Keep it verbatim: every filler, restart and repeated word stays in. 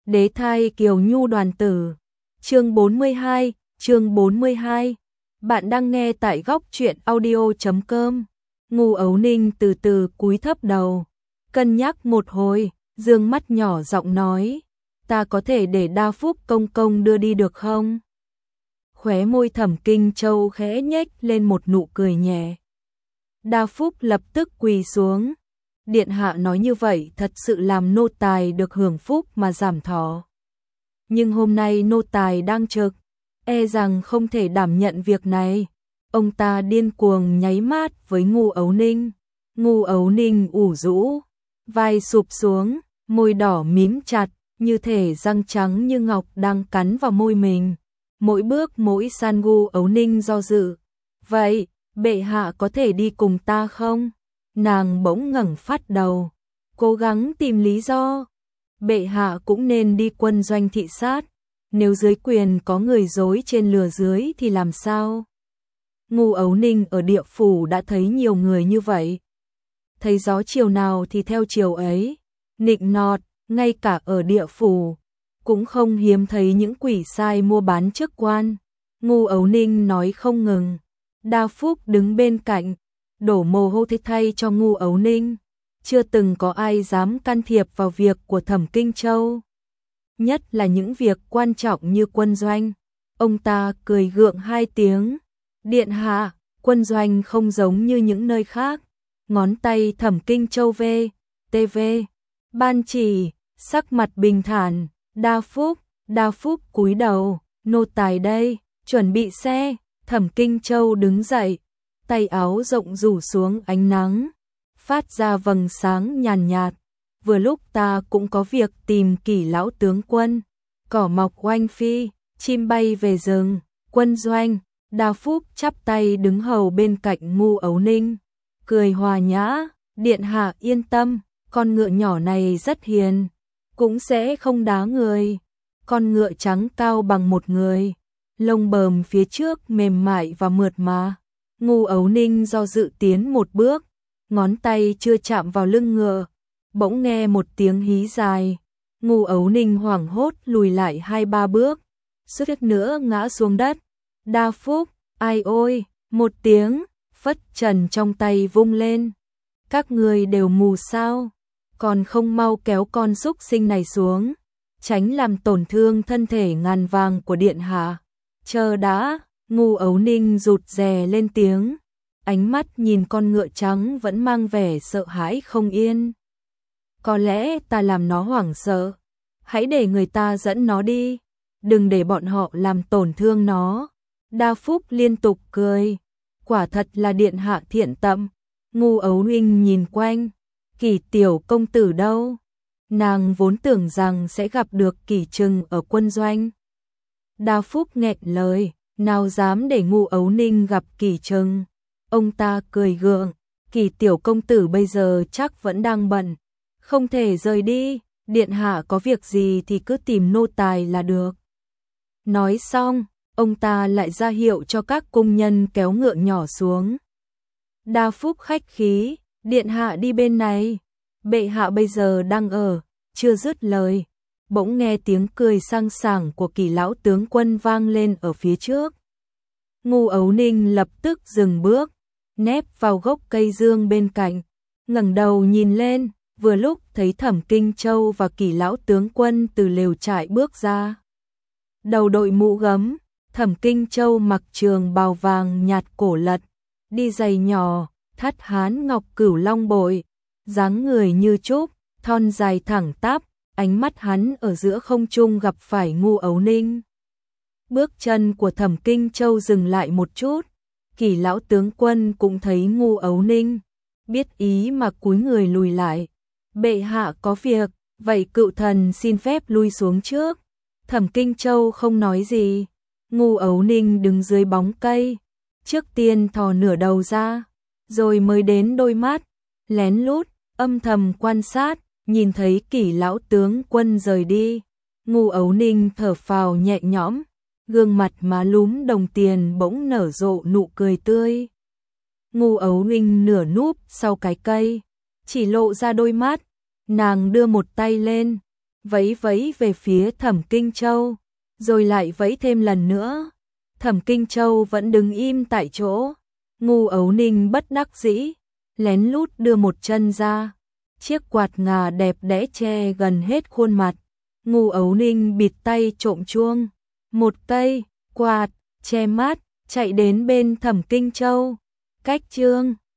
Đế thai Kiều Nhu đoàn tử. Chương bốn mươi hai, chương bốn mươi hai. Bạn đang nghe tại góc truyện audio chấm com. Ngô Ấu Ninh từ từ cúi thấp đầu, cân nhắc một hồi, dương mắt nhỏ giọng nói, ta có thể để Đa Phúc công công đưa đi được không? Khóe môi Thẩm Kinh Châu khẽ nhếch lên một nụ cười nhẹ. Đa Phúc lập tức quỳ xuống. Điện hạ nói như vậy thật sự làm nô tài được hưởng phúc mà giảm thọ. Nhưng hôm nay nô tài đang trực, e rằng không thể đảm nhận việc này. Ông ta điên cuồng nháy mắt với Ngô Ấu Ninh. Ngô Ấu Ninh ủ rũ, vai sụp xuống, môi đỏ mím chặt, như thể răng trắng như ngọc đang cắn vào môi mình. Mỗi bước mỗi san Ngô Ấu Ninh do dự. Vậy, bệ hạ có thể đi cùng ta không? Nàng bỗng ngẩng phát đầu, cố gắng tìm lý do. Bệ hạ cũng nên đi quân doanh thị sát, nếu dưới quyền có người dối trên lừa dưới thì làm sao? Ngô Ấu Ninh ở địa phủ đã thấy nhiều người như vậy. Thấy gió chiều nào thì theo chiều ấy, nịnh nọt, ngay cả ở địa phủ cũng không hiếm thấy những quỷ sai mua bán chức quan. Ngô Ấu Ninh nói không ngừng. Đa Phúc đứng bên cạnh, đổ mồ hôi thay cho Ngô Ấu Ninh. Chưa từng có ai dám can thiệp vào việc của Thẩm Kinh Châu, nhất là những việc quan trọng như quân doanh. Ông ta cười gượng hai tiếng. Điện hạ, quân doanh không giống như những nơi khác. Ngón tay Thẩm Kinh Châu vê, tê vê, ban chỉ, sắc mặt bình thản. Đa Phúc, Đa Phúc cúi đầu, nô tài đây, chuẩn bị xe. Thẩm Kinh Châu đứng dậy, tay áo rộng rủ xuống ánh nắng, phát ra vầng sáng nhàn nhạt. Vừa lúc ta cũng có việc tìm Kỷ lão tướng quân. Cỏ mọc oanh phi, chim bay về rừng, quân doanh. Đa Phúc chắp tay đứng hầu bên cạnh Ngô Ấu Ninh, cười hòa nhã. Điện hạ yên tâm, con ngựa nhỏ này rất hiền, cũng sẽ không đá người. Con ngựa trắng cao bằng một người, lông bờm phía trước mềm mại và mượt mà. Ngô Ấu Ninh do dự tiến một bước, ngón tay chưa chạm vào lưng ngựa, bỗng nghe một tiếng hí dài. Ngô Ấu Ninh hoảng hốt lùi lại hai ba bước, suýt nữa ngã xuống đất. Đa Phúc, ai ôi, một tiếng, phất trần trong tay vung lên. Các người đều mù sao, còn không mau kéo con súc sinh này xuống, tránh làm tổn thương thân thể ngàn vàng của điện hạ. Chờ đã, Ngô Ấu Ninh rụt rè lên tiếng, ánh mắt nhìn con ngựa trắng vẫn mang vẻ sợ hãi không yên. Có lẽ ta làm nó hoảng sợ, hãy để người ta dẫn nó đi, đừng để bọn họ làm tổn thương nó. Đa Phúc liên tục cười, quả thật là điện hạ thiện tâm. Ngô Ấu Ninh nhìn quanh, Kỷ tiểu công tử đâu? Nàng vốn tưởng rằng sẽ gặp được Kỷ Trừng ở quân doanh. Đa Phúc nghẹn lời, nào dám để Ngô Ấu Ninh gặp Kỷ Trừng. Ông ta cười gượng, Kỷ tiểu công tử bây giờ chắc vẫn đang bận, không thể rời đi. Điện hạ có việc gì thì cứ tìm nô tài là được. Nói xong, ông ta lại ra hiệu cho các cung nhân kéo ngựa nhỏ xuống. Đa Phúc khách khí, điện hạ đi bên này, bệ hạ bây giờ đang ở. Chưa dứt lời, bỗng nghe tiếng cười sang sảng của Kỷ lão tướng quân vang lên ở phía trước. Ngô Ấu Ninh lập tức dừng bước, nép vào gốc cây dương bên cạnh, ngẩng đầu nhìn lên, vừa lúc thấy Thẩm Kinh Châu và Kỷ lão tướng quân từ lều trại bước ra. Đầu đội mũ gấm, Thẩm Kinh Châu mặc trường bào vàng nhạt cổ lật, đi giày nhỏ, thắt hán ngọc cửu long bội, dáng người như trúc, thon dài thẳng tắp. Ánh mắt hắn ở giữa không trung gặp phải Ngô Ấu Ninh. Bước chân của Thẩm Kinh Châu dừng lại một chút, Kỷ lão tướng quân cũng thấy Ngô Ấu Ninh, biết ý mà cúi người lùi lại. Bệ hạ có việc, vậy cựu thần xin phép lui xuống trước. Thẩm Kinh Châu không nói gì. Ngô Ấu Ninh đứng dưới bóng cây, trước tiên thò nửa đầu ra, rồi mới đến đôi mắt, lén lút, âm thầm quan sát. Nhìn thấy Kỷ lão tướng quân rời đi, Ngô Ấu Ninh thở phào nhẹ nhõm, gương mặt má lúm đồng tiền bỗng nở rộ nụ cười tươi. Ngô Ấu Ninh nửa núp sau cái cây, chỉ lộ ra đôi mắt, nàng đưa một tay lên, vẫy vẫy về phía Thẩm Kinh Châu, rồi lại vẫy thêm lần nữa. Thẩm Kinh Châu vẫn đứng im tại chỗ. Ngu Ấu Ninh bất đắc dĩ, lén lút đưa một chân ra. Chiếc quạt ngà đẹp đẽ che gần hết khuôn mặt. Ngu Ấu Ninh bịt tay trộm chuông. Một cây quạt che mát chạy đến bên Thẩm Kinh Châu. Cách chương